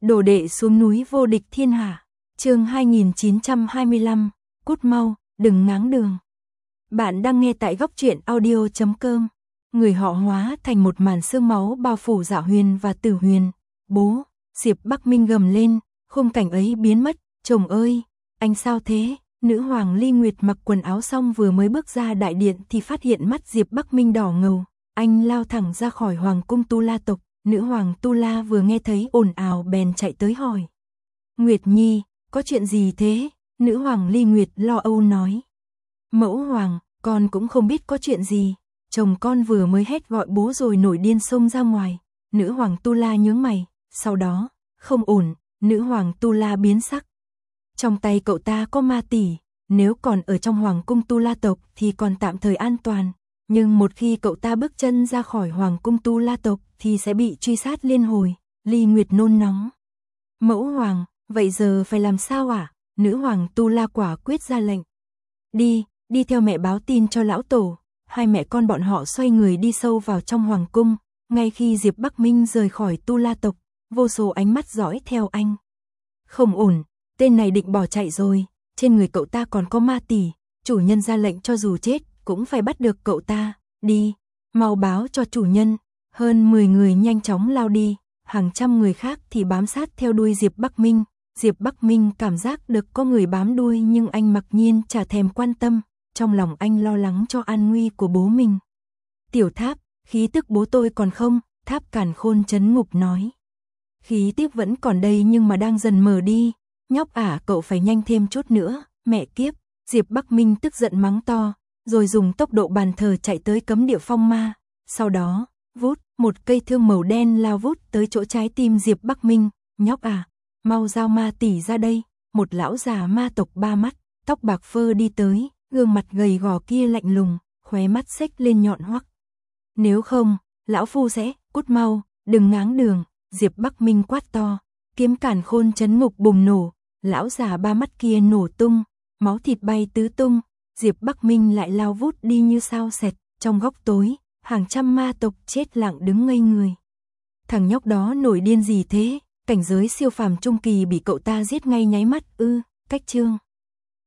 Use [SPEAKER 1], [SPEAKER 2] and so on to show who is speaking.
[SPEAKER 1] Đồ đệ xuống núi vô địch thiên hạ. Chương 2925, cút mau, đừng ngáng đường. Bạn đang nghe tại góc truyện audio.com. Người họ hóa thành một màn sương máu bao phủ Dạ Huyền và Tử Huyền. Bố, Diệp Bắc Minh gầm lên, khung cảnh ấy biến mất. Chồng ơi, anh sao thế? Nữ hoàng Ly Nguyệt mặc quần áo xong vừa mới bước ra đại điện thì phát hiện mắt Diệp Bắc Minh đỏ ngầu. Anh lao thẳng ra khỏi hoàng cung Tu La tộc. Nữ hoàng Tu La vừa nghe thấy ồn ào bèn chạy tới hỏi. Nguyệt Nhi, có chuyện gì thế? Nữ hoàng Ly Nguyệt lo âu nói. Mẫu hoàng, con cũng không biết có chuyện gì. Chồng con vừa mới hét gọi bố rồi nổi điên xông ra ngoài. Nữ hoàng Tu La nhướng mày. Sau đó, không ổn, nữ hoàng Tu La biến sắc. Trong tay cậu ta có ma tỷ. Nếu còn ở trong hoàng cung Tu La tộc thì còn tạm thời an toàn. Nhưng một khi cậu ta bước chân ra khỏi hoàng cung Tu La tộc thì sẽ bị truy sát liên hồi. Ly Nguyệt nôn nóng. Mẫu hoàng, vậy giờ phải làm sao ạ? Nữ hoàng Tu La quả quyết ra lệnh. Đi theo mẹ báo tin cho lão tổ. Hai mẹ con bọn họ xoay người đi sâu vào trong hoàng cung. Ngay khi Diệp Bắc Minh rời khỏi Tu La tộc, vô số ánh mắt dõi theo anh. Không ổn, tên này định bỏ chạy rồi. Trên người cậu ta còn có ma tỷ. Chủ nhân ra lệnh cho dù chết cũng phải bắt được cậu ta. Đi, mau báo cho chủ nhân. Hơn 10 người nhanh chóng lao đi, hàng trăm người khác thì bám sát theo đuôi Diệp Bắc Minh. Diệp Bắc Minh cảm giác được có người bám đuôi nhưng anh mặc nhiên chả thèm quan tâm, trong lòng anh lo lắng cho an nguy của bố mình. Tiểu Tháp, khí tức bố tôi còn không? Tháp Càn Khôn trấn ngục nói. Khí tức vẫn còn đây nhưng mà đang dần mờ đi. Nhóc cậu phải nhanh thêm chút nữa, mẹ kiếp. Diệp Bắc Minh tức giận mắng to, rồi dùng tốc độ bàn thờ chạy tới cấm địa phong ma. Sau đó, vút, một cây thương màu đen lao vút tới chỗ trái tim Diệp Bắc Minh. Nhóc mau giao ma tỷ ra đây. Một lão già ma tộc 3 mắt, tóc bạc phơ đi tới, gương mặt gầy gò kia lạnh lùng, khóe mắt xếch lên nhọn hoắc. Nếu không, lão phu sẽ, cút mau, đừng ngáng đường. Diệp Bắc Minh quát to, kiếm Càn Khôn trấn ngục bùng nổ, lão già 3 mắt kia nổ tung, máu thịt bay tứ tung. Diệp Bắc Minh lại lao vút đi như sao xẹt. Trong góc tối, hàng trăm ma tộc chết lặng đứng ngây người. Thằng nhóc đó nổi điên gì thế? Cảnh giới siêu phàm trung kỳ bị cậu ta giết ngay nháy mắt ư? Cách chương